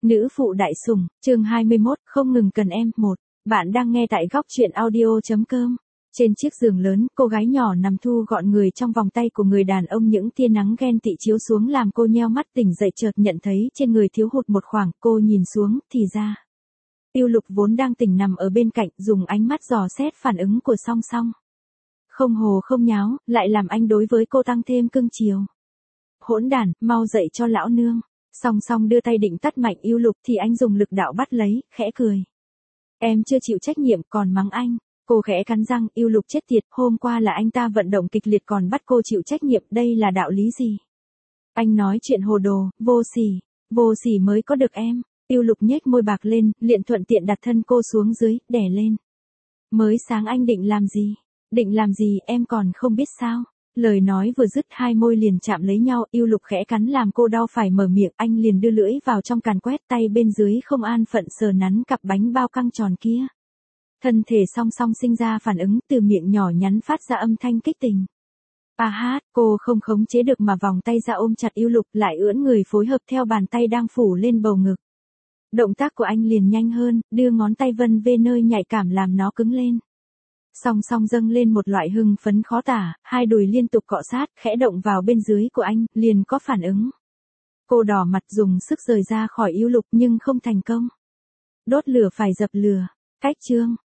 Nữ phụ đại sủng, chương 21, không ngừng cần em. 1. Bạn đang nghe tại góc truyện audio.com. Trên chiếc giường lớn, cô gái nhỏ nằm thu gọn người trong vòng tay của người đàn ông, những tia nắng ghen tị chiếu xuống làm cô nheo mắt tỉnh dậy, chợt nhận thấy trên người thiếu hụt một khoảng. Cô nhìn xuống, thì ra Yêu Lục vốn đang tỉnh nằm ở bên cạnh, dùng ánh mắt dò xét phản ứng của Song Song. Không hồ không nháo, lại làm anh đối với cô tăng thêm cưng chiều. Hỗn đản, mau dậy cho lão nương. Song Song đưa tay định tát mạnh Yêu Lục thì anh dùng lực đạo bắt lấy, khẽ cười. Em chưa chịu trách nhiệm còn mắng anh. Cô khẽ cắn răng, Yêu Lục chết tiệt, hôm qua là anh ta vận động kịch liệt còn bắt cô chịu trách nhiệm, đây là đạo lý gì? Anh nói chuyện hồ đồ, vô sỉ mới có được em. Yêu Lục nhếch môi bạc lên, liền thuận tiện đặt thân cô xuống dưới, đè lên. Mới sáng anh định làm gì? Định làm gì em còn không biết sao? Lời nói vừa dứt hai môi liền chạm lấy nhau, Yêu Lục khẽ cắn làm cô đau phải mở miệng, anh liền đưa lưỡi vào trong càn quét, tay bên dưới không an phận sờ nắn cặp bánh bao căng tròn kia. Thân thể Song Song sinh ra phản ứng, từ miệng nhỏ nhắn phát ra âm thanh kích tình. À hát, cô không khống chế được mà vòng tay ra ôm chặt Yêu Lục, lại ưỡn người phối hợp theo bàn tay đang phủ lên bầu ngực. Động tác của anh liền nhanh hơn, đưa ngón tay vân về nơi nhạy cảm làm nó cứng lên. Song Song dâng lên một loại hưng phấn khó tả, hai đùi liên tục cọ sát, khẽ động vào bên dưới của anh, liền có phản ứng. Cô đỏ mặt dùng sức rời ra khỏi Yêu Lục nhưng không thành công. Đốt lửa phải dập lửa. Cách chương.